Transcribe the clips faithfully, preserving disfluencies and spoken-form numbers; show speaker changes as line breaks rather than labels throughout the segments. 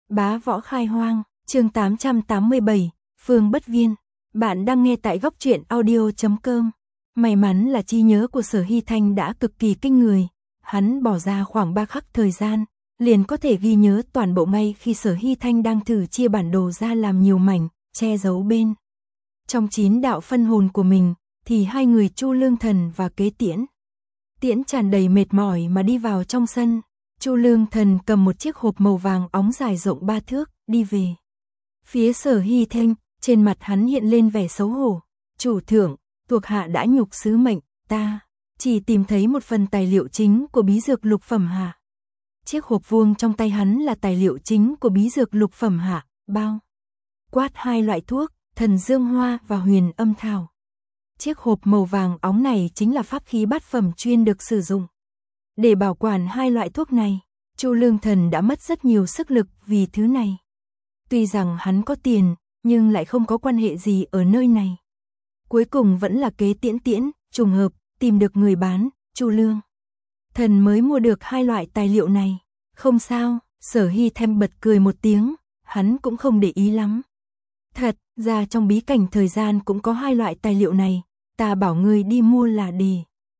Bá võ khai hoang, chương tám trăm tám mươi bảy, Phương Bất Viên. Bạn đang nghe tại góc truyện audio chấm com. May mắn là trí nhớ của Sở Hy Thanh đã cực kỳ kinh người. Hắn bỏ ra khoảng ba khắc thời gian, liền có thể ghi nhớ toàn bộ ngay khi Sở Hy Thanh đang thử chia bản đồ ra làm nhiều mảnh, che giấu bên trong chín đạo phân hồn của mình, thì hai người Chu Lương Thần và Kế Tiễn. Tiễn tràn đầy mệt mỏi mà đi vào trong sân. Chu Lương Thần cầm một chiếc hộp màu vàng óng dài rộng ba thước, đi về phía Sở Hy Thanh, trên mặt hắn hiện lên vẻ xấu hổ. Chủ thượng, thuộc hạ đã nhục sứ mệnh, ta chỉ tìm thấy một phần tài liệu chính của bí dược lục phẩm hạ. Chiếc hộp vuông trong tay hắn là tài liệu chính của bí dược lục phẩm hạ, bao quát hai loại thuốc, thần dương hoa và huyền âm thảo. Chiếc hộp màu vàng óng này chính là pháp khí bát phẩm chuyên được sử dụng để bảo quản hai loại thuốc này. Chu Lương Thần đã mất rất nhiều sức lực vì thứ này. Tuy rằng hắn có tiền, nhưng lại không có quan hệ gì ở nơi này. Cuối cùng vẫn là Kế Tiễn Tiễn, trùng hợp, tìm được người bán, Chu Lương Thần mới mua được hai loại tài liệu này. Không sao, Sở Hy Thanh bật cười một tiếng, hắn cũng không để ý lắm. Thật ra trong bí cảnh thời gian cũng có hai loại tài liệu này, ta bảo ngươi đi mua là để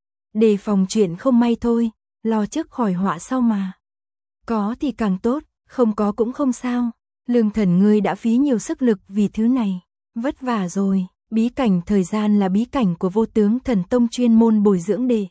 đề phòng chuyện không may thôi, lo trước khỏi họa sau mà. Có thì càng tốt, không có cũng không sao. Lương Thần ngươi đã phí nhiều sức lực vì thứ này, vất vả rồi. Bí cảnh thời gian là bí cảnh của Vô Tướng Thần Tông chuyên môn bồi dưỡng đệ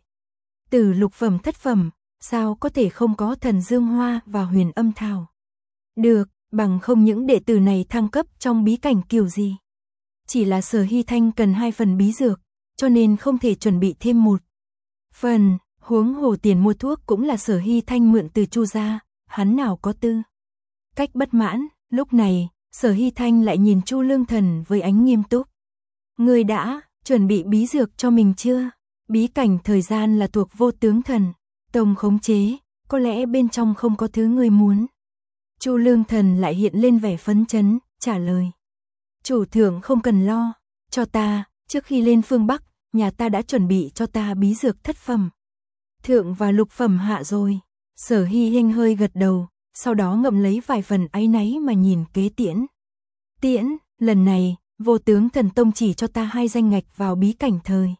từ lục phẩm thất phẩm, sao có thể không có thần dương hoa và huyền âm thảo. Được, bằng không những đệ tử này thăng cấp trong bí cảnh kiểu gì. Chỉ là Sở Hy Thanh cần hai phần bí dược, cho nên không thể chuẩn bị thêm một phần. Huống hồ tiền mua thuốc cũng là Sở Hy Thanh mượn từ Chu gia, hắn nào có tư cách bất mãn. Lúc này, Sở Hy Thanh lại nhìn Chu Lương Thần với ánh nghiêm túc. Ngươi đã chuẩn bị bí dược cho mình chưa? Bí cảnh thời gian là thuộc Vô Tướng Thần Tông khống chế, có lẽ bên trong không có thứ ngươi muốn. Chu Lương Thần lại hiện lên vẻ phấn chấn, trả lời. Chủ thượng không cần lo, cho ta, trước khi lên phương Bắc, nhà ta đã chuẩn bị cho ta bí dược thất phẩm thượng và lục phẩm hạ rồi. Sở Hy Hinh hơi gật đầu, sau đó ngậm lấy vài phần áy náy mà nhìn Kế Tiễn. Tiễn, lần này, Vô Tướng Thần Tông chỉ cho ta hai danh ngạch vào bí cảnh thời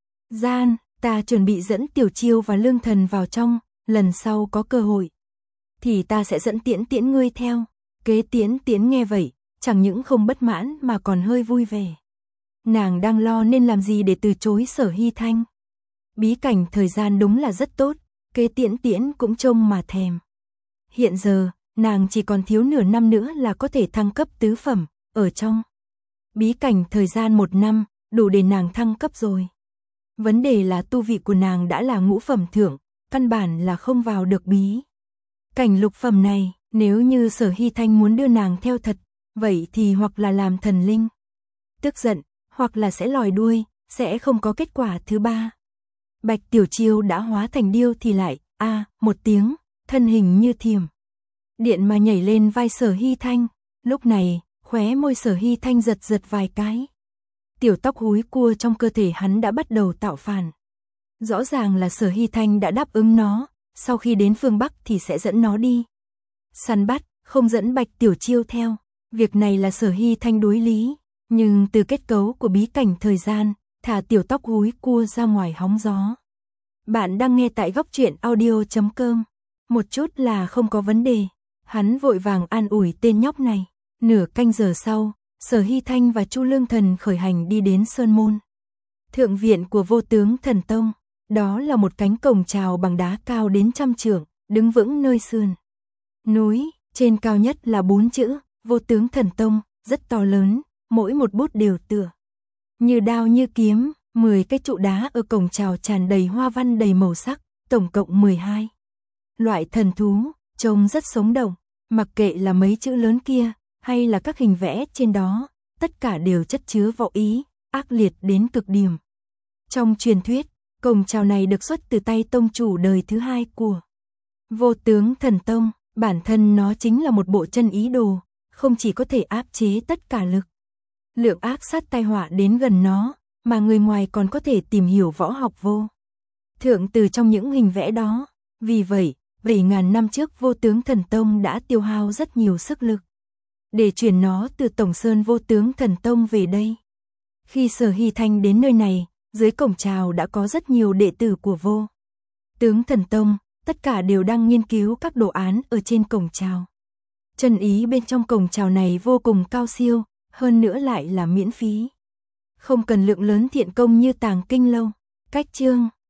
gian, ta chuẩn bị dẫn Tiểu Chiêu và Lương Thần vào trong, lần sau có cơ hội thì ta sẽ dẫn Tiễn Tiễn ngươi theo. Kế Tiễn Tiễn nghe vậy, chẳng những không bất mãn mà còn hơi vui vẻ. Nàng đang lo nên làm gì để từ chối Sở Hy Thanh. Bí cảnh thời gian đúng là rất tốt, Kế Tiễn Tiễn cũng trông mà thèm. Hiện giờ, nàng chỉ còn thiếu nửa năm nữa là có thể thăng cấp tứ phẩm, ở trong bí cảnh thời gian một năm, đủ để nàng thăng cấp rồi. Vấn đề là tu vị của nàng đã là ngũ phẩm thượng, căn bản là không vào được bí cảnh lục phẩm này. Nếu như Sở Hy Thanh muốn đưa nàng theo thật, vậy thì hoặc là làm thần linh tức giận, hoặc là sẽ lòi đuôi, sẽ không có kết quả thứ ba. Bạch Tiểu Chiêu đã hóa thành điêu thì lại, a à, một tiếng, thân hình như thiểm điện mà nhảy lên vai Sở Hy Thanh. Lúc này, khóe môi Sở Hy Thanh giật giật vài cái. Tiểu tóc húi cua trong cơ thể hắn đã bắt đầu tạo phản. Rõ ràng là Sở Hy Thanh đã đáp ứng nó, sau khi đến phương Bắc thì sẽ dẫn nó đi săn bắt, không dẫn Bạch Tiểu Chiêu theo. Việc này là Sở Hy Thanh đối lý, nhưng từ kết cấu của bí cảnh thời gian, thả tiểu tóc húi cua ra ngoài hóng gió. Bạn đang nghe tại góc truyện audio chấm com. Một chút là không có vấn đề. Hắn vội vàng an ủi tên nhóc này. Nửa canh giờ sau, Sở Hy Thanh và Chu Lương Thần khởi hành đi đến Sơn Môn thượng viện của Vô Tướng Thần Tông. Đó là một cánh cổng chào bằng đá cao đến trăm trượng, đứng vững nơi sườn núi. Trên cao nhất là bốn chữ Vô Tướng Thần Tông, rất to lớn, mỗi một bút đều tựa như đao như kiếm. Mười cái trụ đá ở cổng chào tràn đầy hoa văn đầy màu sắc, tổng cộng mười hai loại thần thú, trông rất sống động. Mặc kệ là mấy chữ lớn kia, hay là các hình vẽ trên đó, tất cả đều chất chứa võ ý, ác liệt đến cực điểm. Trong truyền thuyết, cổng chào này được xuất từ tay tông chủ đời thứ hai của Vô Tướng Thần Tông. Bản thân nó chính là một bộ chân ý đồ, không chỉ có thể áp chế tất cả lực lượng ác sát tai họa đến gần nó, mà người ngoài còn có thể tìm hiểu võ học vô thượng từ trong những hình vẽ đó. Vì vậy, bảy nghìn năm trước Vô Tướng Thần Tông đã tiêu hao rất nhiều sức lực để chuyển nó từ Tổng Sơn Vô Tướng Thần Tông về đây. Khi Sở Hy Thanh đến nơi này, dưới cổng chào đã có rất nhiều đệ tử của Vô Tướng Thần Tông, tất cả đều đang nghiên cứu các đồ án ở trên cổng chào. Chân ý bên trong cổng chào này vô cùng cao siêu, hơn nữa lại là miễn phí. Không cần lượng lớn thiện công như Tàng Kinh Lâu. Cách chương